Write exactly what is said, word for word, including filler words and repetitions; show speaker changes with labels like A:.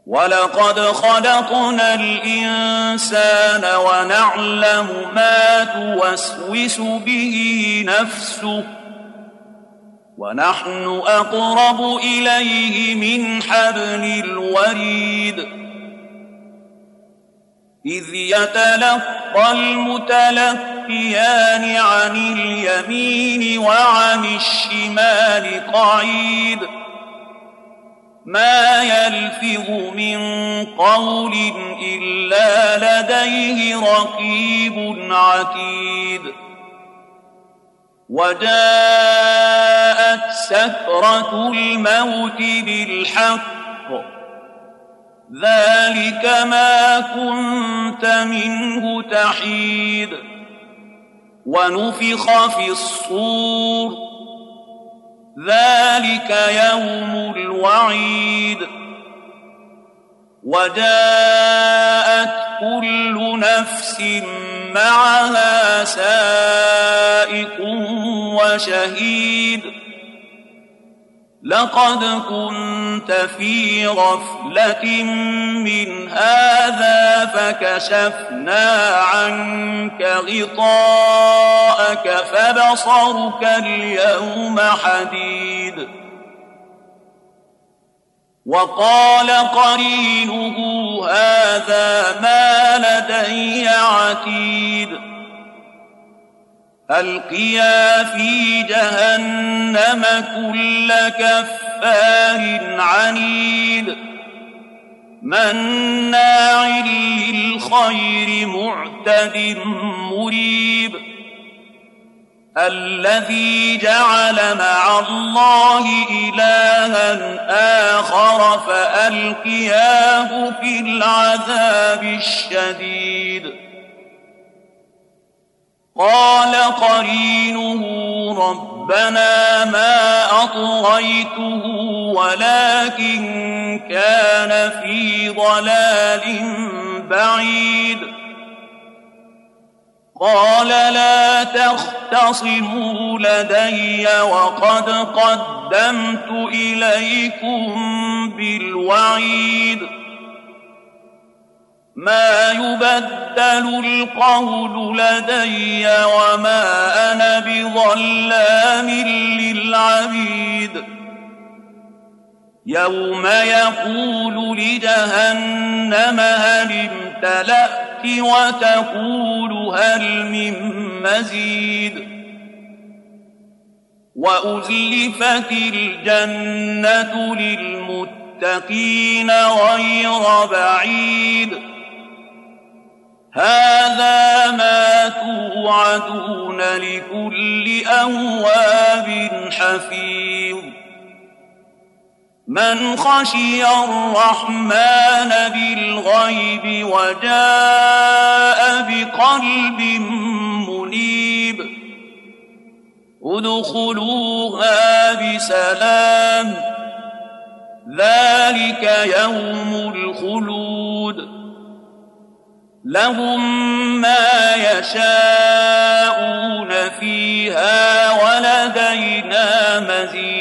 A: ولقد خلقنا الإنسان ونعلم ما توسوس به نفسه ونحن أقرب إليه من حبل الوريد إذ يتلقى المتلقيان عن اليمين وعن الشمال قعيد ما يلفظ من قول إلا لديه رقيب عتيد وجاءت سكرة الموت بالحق ذلك ما كنت منه تحيد ونفخ في الصور ذلك يوم الوعيد وجاءت كل نفس معها سائق وشهيد لقد كنت في غفلة من هذا فكشفنا عنك غطاءك فبصرك اليوم حديد وقال قرينه هذا ما لدي عتيد ألقيا في جهنم كل كفار عنيد مناع للخير معتد مريب الذي جعل مع الله إلها آخر فألقياه في العذاب الشديد قال قرينه ربنا ما أطغيته ولكن كان في ضلال بعيد قال لا تختصموا لدي وقد قدمت إليكم بالوعيد ما يبدل القول لدي وما أنا بظلام للعبيد يوم يقول لجهنم هل امتلأت وتقول هل من مزيد وأزلفت الجنة للمتقين غير بعيد هذا ما توعدون لكل أواب حفيظ من خشي الرحمن بالغيب وجاء بقلب منيب ادخلوها بسلام ذلك يوم الخلود لهم ما يشاءون فيها ولدينا مزيد